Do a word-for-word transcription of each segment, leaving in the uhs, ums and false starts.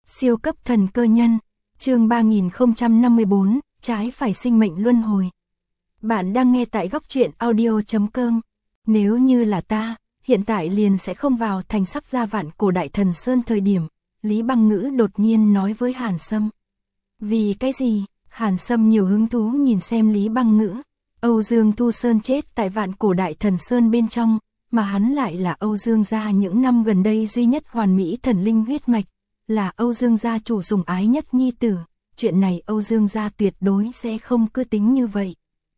Siêu cấp thần cơ nhân, chương ba nghìn không trăm năm mươi bốn, trái phải sinh mệnh luân hồi. Bạn đang nghe tại góc truyện audio chấm com. Nếu như là ta, hiện tại liền sẽ không vào thành sắp ra vạn cổ đại thần sơn thời điểm, Lý Băng Ngữ đột nhiên nói với Hàn Sâm. Vì cái gì? Hàn Sâm nhiều hứng thú nhìn xem Lý Băng Ngữ. Âu Dương Thu Sơn chết tại vạn cổ đại thần sơn bên trong, mà hắn lại là Âu Dương gia những năm gần đây duy nhất hoàn mỹ thần linh huyết mạch, là Âu Dương gia chủ sủng ái nhất nhi tử, chuyện này Âu Dương gia tuyệt đối sẽ không cứ tính như vậy.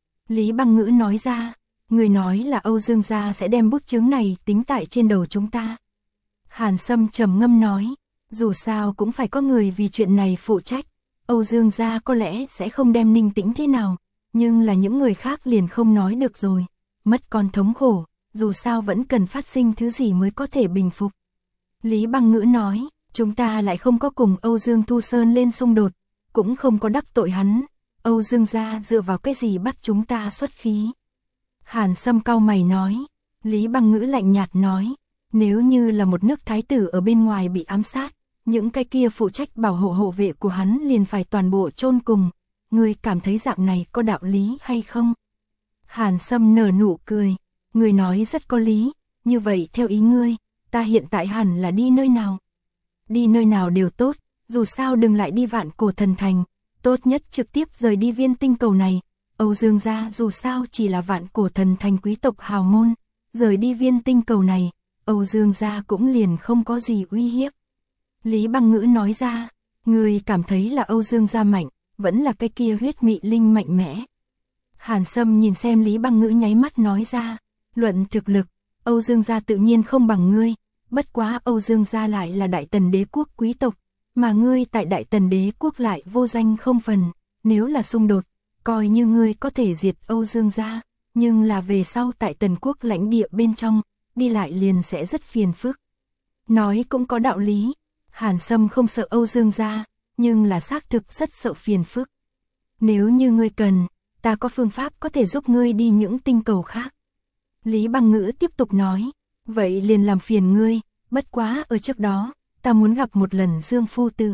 Lý Băng Ngữ nói ra, người nói là Âu Dương gia sẽ đem bút chướng này tính tại trên đầu chúng ta. Hàn Sâm trầm ngâm nói, dù sao cũng phải có người vì chuyện này phụ trách, Âu Dương gia có lẽ sẽ không đem Ninh Tĩnh thế nào, nhưng là những người khác liền không nói được rồi, mất con thống khổ, dù sao vẫn cần phát sinh thứ gì mới có thể bình phục. Lý Băng Ngữ nói, chúng ta lại không có cùng Âu Dương Thu Sơn lên xung đột, cũng không có đắc tội hắn, Âu Dương gia dựa vào cái gì bắt chúng ta xuất khí. Hàn Sâm cau mày nói, Lý Băng Ngữ lạnh nhạt nói, nếu như là một nước thái tử ở bên ngoài bị ám sát, những cái kia phụ trách bảo hộ hộ vệ của hắn liền phải toàn bộ chôn cùng, ngươi cảm thấy dạng này có đạo lý hay không? Hàn Sâm nở nụ cười, ngươi nói rất có lý, như vậy theo ý ngươi, ta hiện tại hẳn là đi nơi nào? Đi nơi nào đều tốt, dù sao đừng lại đi vạn cổ thần thành, tốt nhất trực tiếp rời đi viên tinh cầu này, Âu Dương gia dù sao chỉ là vạn cổ thần thành quý tộc hào môn, rời đi viên tinh cầu này, Âu Dương gia cũng liền không có gì uy hiếp. Lý Băng Ngữ nói ra, ngươi cảm thấy là Âu Dương gia mạnh, vẫn là cái kia huyết mị linh mạnh mẽ. Hàn Sâm nhìn xem Lý Băng Ngữ nháy mắt nói ra, luận thực lực, Âu Dương gia tự nhiên không bằng ngươi, bất quá Âu Dương gia lại là đại tần đế quốc quý tộc, mà ngươi tại đại tần đế quốc lại vô danh không phần, nếu là xung đột, coi như ngươi có thể diệt Âu Dương gia, nhưng là về sau tại tần quốc lãnh địa bên trong, đi lại liền sẽ rất phiền phức. Nói cũng có đạo lý, Hàn Sâm không sợ Âu Dương gia, nhưng là xác thực rất sợ phiền phức. Nếu như ngươi cần, ta có phương pháp có thể giúp ngươi đi những tinh cầu khác. Lý Băng Ngữ tiếp tục nói, vậy liền làm phiền ngươi, bất quá ở trước đó, ta muốn gặp một lần Dương Phu Tử.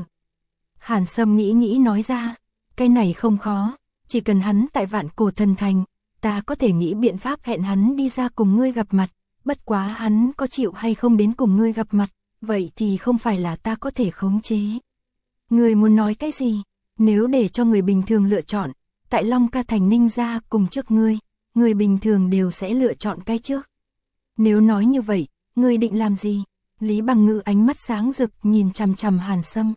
Hàn Sâm nghĩ nghĩ nói ra, cái này không khó, chỉ cần hắn tại vạn cổ thần thành, ta có thể nghĩ biện pháp hẹn hắn đi ra cùng ngươi gặp mặt, bất quá hắn có chịu hay không đến cùng ngươi gặp mặt, vậy thì không phải là ta có thể khống chế. Ngươi muốn nói cái gì? Nếu để cho người bình thường lựa chọn, tại Long Ca Thành Ninh gia cùng trước ngươi, người bình thường đều sẽ lựa chọn cái trước. Nếu nói như vậy, ngươi định làm gì? Lý Băng Ngữ ánh mắt sáng rực nhìn chằm chằm Hàn Sâm.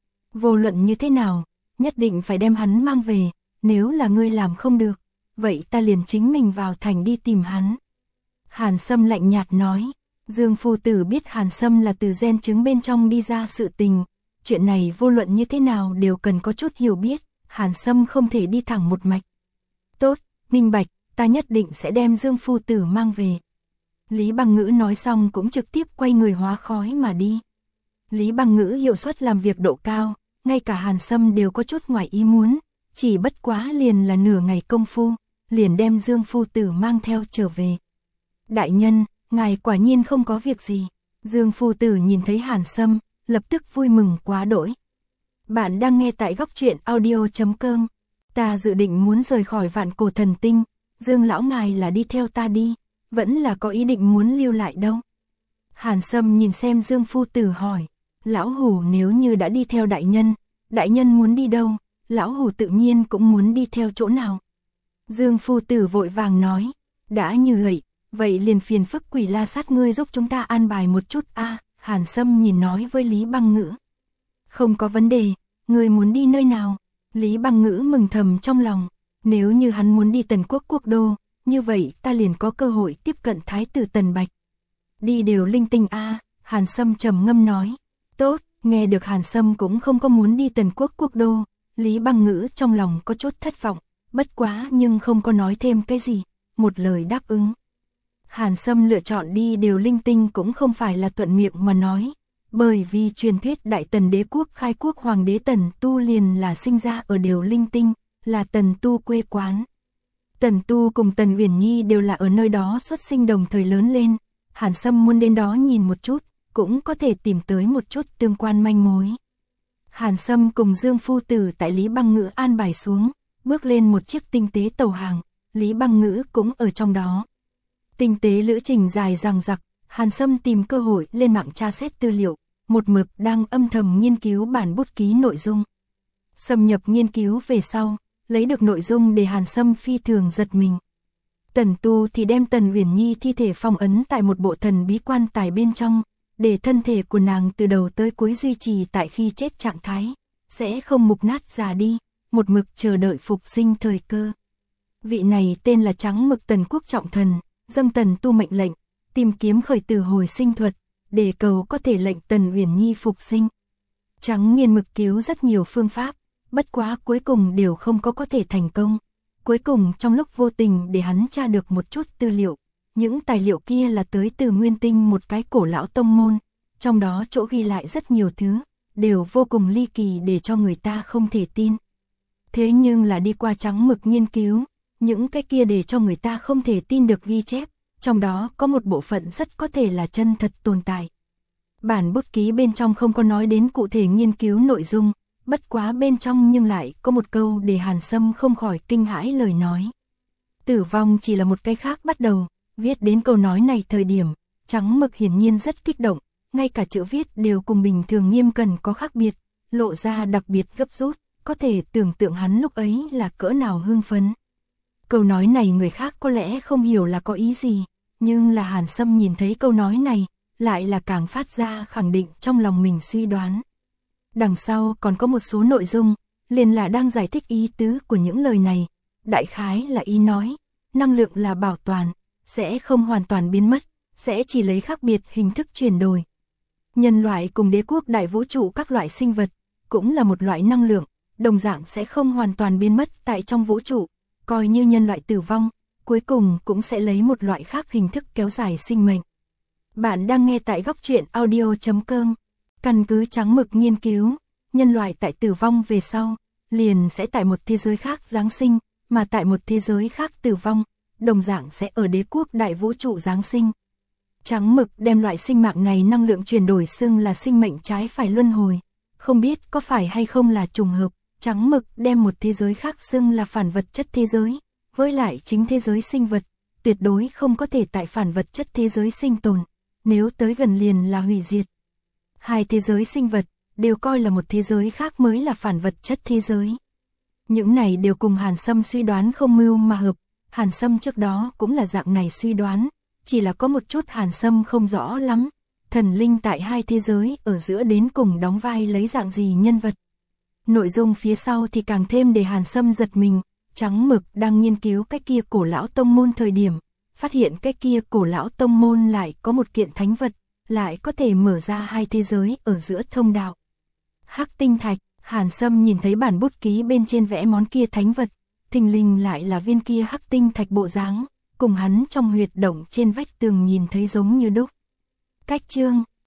Vô luận như thế nào, nhất định phải đem hắn mang về, nếu là ngươi làm không được, vậy ta liền chính mình vào thành đi tìm hắn. Hàn Sâm lạnh nhạt nói, Dương Phu Tử biết Hàn Sâm là từ gen trứng bên trong đi ra sự tình, chuyện này vô luận như thế nào đều cần có chút hiểu biết, Hàn Sâm không thể đi thẳng một mạch. Tốt, minh bạch, ta nhất định sẽ đem Dương Phu Tử mang về. Lý Băng Ngữ nói xong cũng trực tiếp quay người hóa khói mà đi. Lý Băng Ngữ hiệu suất làm việc độ cao, ngay cả Hàn Sâm đều có chút ngoài ý muốn, chỉ bất quá liền là nửa ngày công phu, liền đem Dương Phu Tử mang theo trở về. Đại nhân, ngài quả nhiên không có việc gì. Dương Phu Tử nhìn thấy Hàn Sâm, lập tức vui mừng quá đỗi. Bạn đang nghe tại góc truyện audio chấm com. Ta dự định muốn rời khỏi vạn cổ thần tinh, Dương lão ngài là đi theo ta đi, vẫn là có ý định muốn lưu lại đâu? Hàn Sâm nhìn xem Dương Phu Tử hỏi, lão hủ nếu như đã đi theo đại nhân, đại nhân muốn đi đâu, lão hủ tự nhiên cũng muốn đi theo chỗ nào. Dương Phu Tử vội vàng nói, đã như vậy, vậy liền phiền phức Quỷ La Sát ngươi giúp chúng ta an bài một chút a. À, Hàn Sâm nhìn nói với Lý Băng Ngữ. Không có vấn đề, ngươi muốn đi nơi nào? Lý Băng Ngữ mừng thầm trong lòng, nếu như hắn muốn đi Tần Quốc quốc đô, như vậy ta liền có cơ hội tiếp cận Thái tử Tần Bạch. Đi đều linh tinh a. À, Hàn Sâm trầm ngâm nói. Tốt, nghe được Hàn Sâm cũng không có muốn đi Tần Quốc quốc đô, Lý Băng Ngữ trong lòng có chút thất vọng, bất quá nhưng không có nói thêm cái gì, một lời đáp ứng. Hàn Sâm lựa chọn đi đều linh tinh cũng không phải là thuận miệng mà nói, bởi vì truyền thuyết Đại Tần Đế quốc khai quốc hoàng đế Tần Tu liền là sinh ra ở đều linh tinh, là Tần Tu quê quán. Tần Tu cùng Tần Uyển Nhi đều là ở nơi đó xuất sinh đồng thời lớn lên, Hàn Sâm muốn đến đó nhìn một chút, cũng có thể tìm tới một chút tương quan manh mối. Hàn Sâm cùng Dương phu tử tại Lý Băng Ngữ an bài xuống, bước lên một chiếc tinh tế tàu hàng, Lý Băng Ngữ cũng ở trong đó. Tinh tế lữ trình dài dằng dặc, Hàn Sâm tìm cơ hội lên mạng tra xét tư liệu, một mực đang âm thầm nghiên cứu bản bút ký nội dung. Xâm nhập nghiên cứu về sau, lấy được nội dung để Hàn Sâm phi thường giật mình. Tần Tu thì đem Tần Uyển Nhi thi thể phong ấn tại một bộ thần bí quan tài bên trong, để thân thể của nàng từ đầu tới cuối duy trì tại khi chết trạng thái, sẽ không mục nát già đi, một mực chờ đợi phục sinh thời cơ. Vị này tên là Trắng Mực Tần Quốc trọng thần, dâng Tần Tu mệnh lệnh, tìm kiếm khởi tử hồi sinh thuật, để cầu có thể lệnh Tần Uyển Nhi phục sinh. Trắng Nghiên Mực cứu rất nhiều phương pháp, bất quá cuối cùng đều không có có thể thành công. Cuối cùng trong lúc vô tình để hắn tra được một chút tư liệu, những tài liệu kia là tới từ Nguyên Tinh một cái cổ lão tông môn, trong đó chỗ ghi lại rất nhiều thứ, đều vô cùng ly kỳ để cho người ta không thể tin. Thế nhưng là đi qua Trắng Mực nghiên cứu, những cái kia để cho người ta không thể tin được ghi chép, trong đó có một bộ phận rất có thể là chân thật tồn tại. Bản bút ký bên trong không có nói đến cụ thể nghiên cứu nội dung, bất quá bên trong nhưng lại có một câu để Hàn Sâm không khỏi kinh hãi lời nói. Tử vong chỉ là một cái khác bắt đầu, viết đến câu nói này thời điểm, Trắng Mực hiển nhiên rất kích động, ngay cả chữ viết đều cùng bình thường nghiêm cẩn có khác biệt, lộ ra đặc biệt gấp rút, có thể tưởng tượng hắn lúc ấy là cỡ nào hưng phấn. Câu nói này người khác có lẽ không hiểu là có ý gì, nhưng là Hàn Sâm nhìn thấy câu nói này, lại là càng phát ra khẳng định trong lòng mình suy đoán. Đằng sau còn có một số nội dung, liền là đang giải thích ý tứ của những lời này, đại khái là ý nói, năng lượng là bảo toàn, sẽ không hoàn toàn biến mất, sẽ chỉ lấy khác biệt hình thức chuyển đổi. Nhân loại cùng đế quốc đại vũ trụ các loại sinh vật, cũng là một loại năng lượng, đồng dạng sẽ không hoàn toàn biến mất tại trong vũ trụ, coi như nhân loại tử vong, cuối cùng cũng sẽ lấy một loại khác hình thức kéo dài sinh mệnh. Bạn đang nghe tại góc truyện audio chấm com. Căn cứ Trắng Mực nghiên cứu, nhân loại tại tử vong về sau, liền sẽ tại một thế giới khác giáng sinh, mà tại một thế giới khác tử vong, đồng dạng sẽ ở đế quốc đại vũ trụ giáng sinh. Trắng Mực đem loại sinh mạng này năng lượng chuyển đổi xưng là sinh mệnh trái phải luân hồi, không biết có phải hay không là trùng hợp, Trắng Mực đem một thế giới khác xưng là phản vật chất thế giới, với lại chính thế giới sinh vật, tuyệt đối không có thể tại phản vật chất thế giới sinh tồn, nếu tới gần liền là hủy diệt. Hai thế giới sinh vật, đều coi là một thế giới khác mới là phản vật chất thế giới. Những này đều cùng Hàn Sâm suy đoán không mưu mà hợp, Hàn Sâm trước đó cũng là dạng này suy đoán, chỉ là có một chút Hàn Sâm không rõ lắm, thần linh tại hai thế giới ở giữa đến cùng đóng vai lấy dạng gì nhân vật. Nội dung phía sau thì càng thêm để Hàn Sâm giật mình, Trắng Mực đang nghiên cứu cái kia cổ lão tông môn thời điểm, phát hiện cái kia cổ lão tông môn lại có một kiện thánh vật, lại có thể mở ra hai thế giới ở giữa thông đạo. Hắc tinh thạch, Hàn Sâm nhìn thấy bản bút ký bên trên vẽ món kia thánh vật, thình lình lại là viên kia hắc tinh thạch bộ dáng, cùng hắn trong huyệt động trên vách tường nhìn thấy giống như đúc. Cách chương